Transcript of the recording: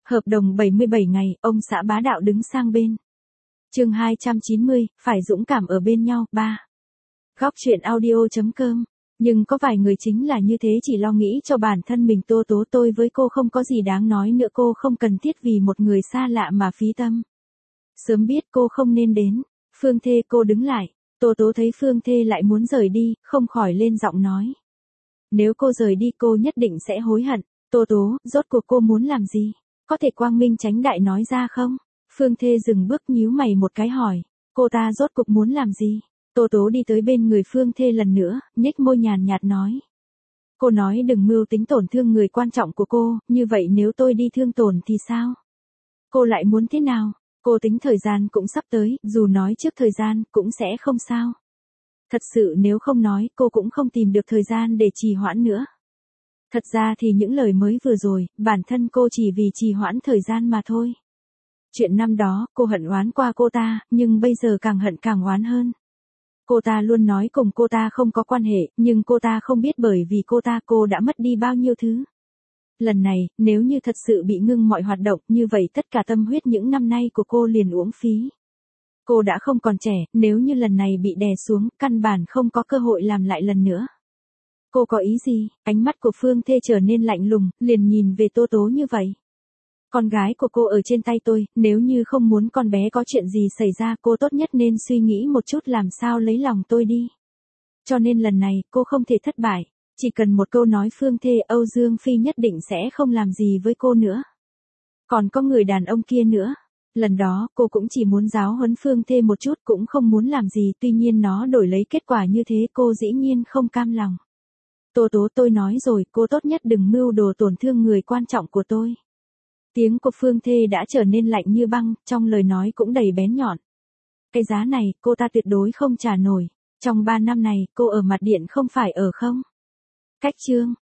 Hợp đồng 77 ngày, ông xã bá đạo đứng sang bên. Chương 290, phải dũng cảm ở bên nhau, 3. Góc truyện audio.com. Nhưng có vài người chính là như thế, chỉ lo nghĩ cho bản thân mình. Tô Tố, tôi với cô không có gì đáng nói nữa, cô không cần thiết vì một người xa lạ mà phí tâm. Sớm biết cô không nên đến. Phương Thê, cô đứng lại. Tô Tố thấy Phương Thê lại muốn rời đi, không khỏi lên giọng nói. Nếu cô rời đi cô nhất định sẽ hối hận. Tô Tố, rốt cuộc cô muốn làm gì? Có thể quang minh chánh đại nói ra không? Phương Thê dừng bước nhíu mày một cái hỏi. Cô ta rốt cuộc muốn làm gì? Tô Tố đi tới bên người Phương Thê lần nữa, nhếch môi nhàn nhạt nói. Cô nói đừng mưu tính tổn thương người quan trọng của cô, như vậy nếu tôi đi thương tổn thì sao? Cô lại muốn thế nào? Cô tính thời gian cũng sắp tới, dù nói trước thời gian cũng sẽ không sao. Thật sự nếu không nói cô cũng không tìm được thời gian để trì hoãn nữa. Thật ra thì những lời mới vừa rồi, bản thân cô chỉ vì trì hoãn thời gian mà thôi. Chuyện năm đó, cô hận oán qua cô ta, nhưng bây giờ càng hận càng oán hơn. Cô ta luôn nói cùng cô ta không có quan hệ, nhưng cô ta không biết bởi vì cô ta cô đã mất đi bao nhiêu thứ. Lần này, nếu như thật sự bị ngưng mọi hoạt động, như vậy tất cả tâm huyết những năm nay của cô liền uổng phí. Cô đã không còn trẻ, nếu như lần này bị đè xuống, căn bản không có cơ hội làm lại lần nữa. Cô có ý gì? Ánh mắt của Phương Thê trở nên lạnh lùng, liền nhìn về Tô Tố như vậy. Con gái của cô ở trên tay tôi, nếu như không muốn con bé có chuyện gì xảy ra, cô tốt nhất nên suy nghĩ một chút làm sao lấy lòng tôi đi. Cho nên lần này, cô không thể thất bại. Chỉ cần một câu nói Phương Thê, Âu Dương Phi nhất định sẽ không làm gì với cô nữa. Còn có người đàn ông kia nữa. Lần đó, cô cũng chỉ muốn giáo huấn Phương Thê một chút, cũng không muốn làm gì, tuy nhiên nó đổi lấy kết quả như thế, cô dĩ nhiên không cam lòng. Tô Tố, tôi nói rồi, cô tốt nhất đừng mưu đồ tổn thương người quan trọng của tôi. Tiếng của Phương Thê đã trở nên lạnh như băng, trong lời nói cũng đầy bén nhọn. Cái giá này, cô ta tuyệt đối không trả nổi. Trong 3 năm này, cô ở mặt điện không phải ở không? Cách chương.